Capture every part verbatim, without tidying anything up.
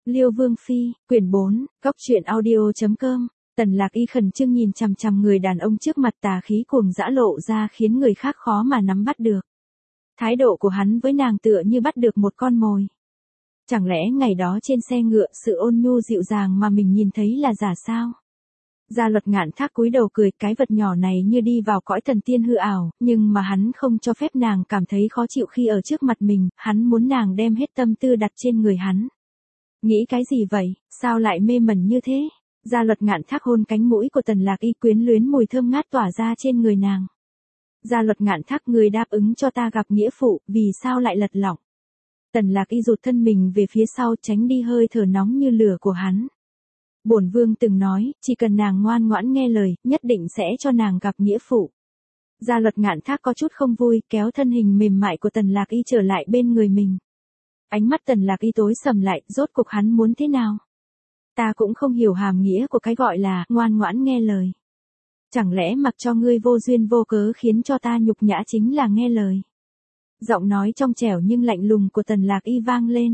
Liêu Vương Phi, quyển bốn, góc truyện audio chấm com. Tần Lạc Y khẩn trương nhìn chằm chằm người đàn ông trước mặt, tà khí cuồng dã lộ ra khiến người khác khó mà nắm bắt được. Thái độ của hắn với nàng tựa như bắt được một con mồi. Chẳng lẽ ngày đó trên xe ngựa sự ôn nhu dịu dàng mà mình nhìn thấy là giả sao? Gia Luật Ngạn Thác cúi đầu cười, cái vật nhỏ này như đi vào cõi thần tiên hư ảo, nhưng mà hắn không cho phép nàng cảm thấy khó chịu khi ở trước mặt mình, hắn muốn nàng đem hết tâm tư đặt trên người hắn. Nghĩ cái gì vậy, sao lại mê mẩn như thế? Gia Luật Ngạn Thác hôn cánh mũi của Tần Lạc Y, quyến luyến mùi thơm ngát tỏa ra trên người nàng. Gia Luật Ngạn Thác, người đáp ứng cho ta gặp nghĩa phụ, vì sao lại lật lọng? Tần Lạc Y rụt thân mình về phía sau, tránh đi hơi thở nóng như lửa của hắn. Bổn vương từng nói, chỉ cần nàng ngoan ngoãn nghe lời, nhất định sẽ cho nàng gặp nghĩa phụ. Gia Luật Ngạn Thác có chút không vui, kéo thân hình mềm mại của Tần Lạc Y trở lại bên người mình. Ánh mắt Tần Lạc Y tối sầm lại, rốt cuộc hắn muốn thế nào? Ta cũng không hiểu hàm nghĩa của cái gọi là ngoan ngoãn nghe lời. Chẳng lẽ mặc cho ngươi vô duyên vô cớ khiến cho ta nhục nhã chính là nghe lời? Giọng nói trong trẻo nhưng lạnh lùng của Tần Lạc Y vang lên.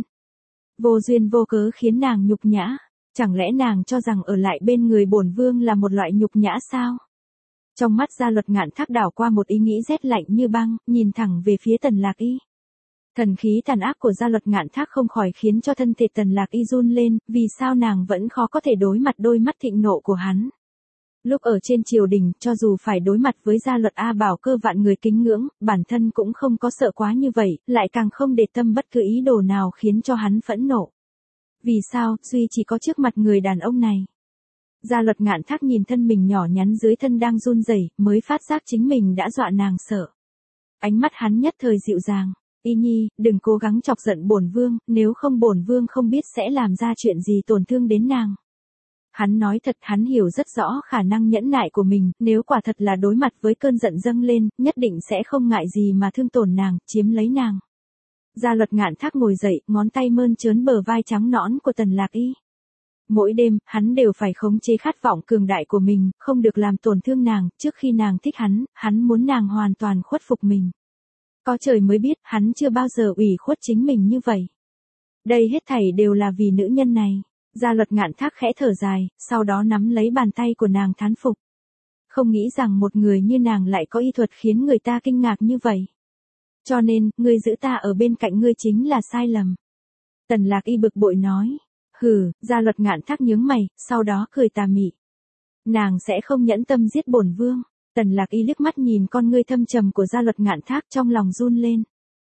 Vô duyên vô cớ khiến nàng nhục nhã, chẳng lẽ nàng cho rằng ở lại bên người bổn vương là một loại nhục nhã sao? Trong mắt Gia Luật Ngạn Thác đảo qua một ý nghĩ rét lạnh như băng, nhìn thẳng về phía Tần Lạc Y. Thần khí tàn ác của Gia Luật Ngạn Thác không khỏi khiến cho thân thể Tần Lạc Y run lên, vì sao nàng vẫn khó có thể đối mặt đôi mắt thịnh nộ của hắn. Lúc ở trên triều đình, cho dù phải đối mặt với Gia Luật A Bảo Cơ vạn người kính ngưỡng, bản thân cũng không có sợ quá như vậy, lại càng không để tâm bất cứ ý đồ nào khiến cho hắn phẫn nộ. Vì sao, duy chỉ có trước mặt người đàn ông này? Gia Luật Ngạn Thác nhìn thân mình nhỏ nhắn dưới thân đang run rẩy, mới phát giác chính mình đã dọa nàng sợ. Ánh mắt hắn nhất thời dịu dàng. Y Nhi, đừng cố gắng chọc giận bổn vương, nếu không bổn vương không biết sẽ làm ra chuyện gì tổn thương đến nàng. Hắn nói thật, hắn hiểu rất rõ khả năng nhẫn nại của mình, nếu quả thật là đối mặt với cơn giận dâng lên, nhất định sẽ không ngại gì mà thương tổn nàng, chiếm lấy nàng. Gia Luật Ngạn Thác ngồi dậy, ngón tay mơn trớn bờ vai trắng nõn của Tần Lạc Y. Mỗi đêm, hắn đều phải khống chế khát vọng cường đại của mình, không được làm tổn thương nàng, trước khi nàng thích hắn, hắn muốn nàng hoàn toàn khuất phục mình. Có trời mới biết, hắn chưa bao giờ ủy khuất chính mình như vậy. Đây hết thảy đều là vì nữ nhân này. Gia Luật Ngạn Thác khẽ thở dài, sau đó nắm lấy bàn tay của nàng thán phục. Không nghĩ rằng một người như nàng lại có y thuật khiến người ta kinh ngạc như vậy. Cho nên, ngươi giữ ta ở bên cạnh ngươi chính là sai lầm. Tần Lạc Y bực bội nói. Hừ, Gia Luật Ngạn Thác nhướng mày, sau đó cười tà mị. Nàng sẽ không nhẫn tâm giết bổn vương. Tần Lạc Y liếc mắt nhìn con ngươi thâm trầm của Gia Luật Ngạn Thác, trong lòng run lên.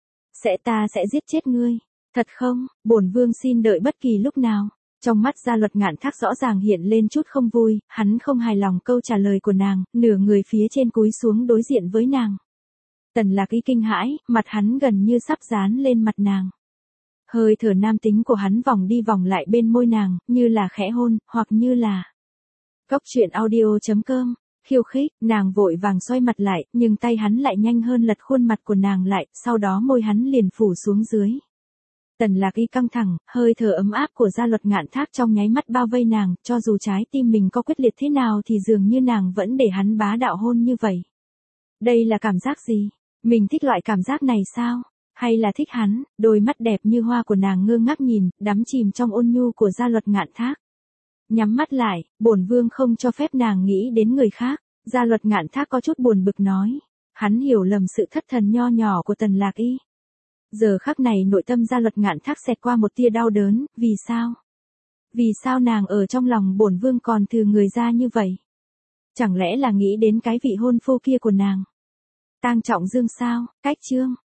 Sẽ ta sẽ giết chết ngươi. Thật không, bổn vương xin đợi bất kỳ lúc nào. Trong mắt Gia Luật Ngạn Thác rõ ràng hiện lên chút không vui, hắn không hài lòng câu trả lời của nàng, nửa người phía trên cúi xuống đối diện với nàng. Tần Lạc Y kinh hãi, mặt hắn gần như sắp dán lên mặt nàng. Hơi thở nam tính của hắn vòng đi vòng lại bên môi nàng, như là khẽ hôn, hoặc như là... Góc truyện audio chấm com. Khiêu khích, nàng vội vàng xoay mặt lại, nhưng tay hắn lại nhanh hơn lật khuôn mặt của nàng lại, sau đó môi hắn liền phủ xuống dưới. Tần Lạc Y căng thẳng, hơi thở ấm áp của Gia Luật Ngạn Thác trong nháy mắt bao vây nàng, cho dù trái tim mình có quyết liệt thế nào thì dường như nàng vẫn để hắn bá đạo hôn như vậy. Đây là cảm giác gì? Mình thích loại cảm giác này sao? Hay là thích hắn? Đôi mắt đẹp như hoa của nàng ngơ ngác nhìn, đắm chìm trong ôn nhu của Gia Luật Ngạn Thác. Nhắm mắt lại, bổn vương không cho phép nàng nghĩ đến người khác. Gia Luật Ngạn Thác có chút buồn bực nói. Hắn hiểu lầm sự thất thần nho nhỏ của Tần Lạc Y. Giờ khắc này nội tâm Gia Luật Ngạn Thác xẹt qua một tia đau đớn, vì sao? Vì sao nàng ở trong lòng bổn vương còn thừa người ra như vậy? Chẳng lẽ là nghĩ đến cái vị hôn phu kia của nàng? Tang Trọng Dương sao? Cách chương.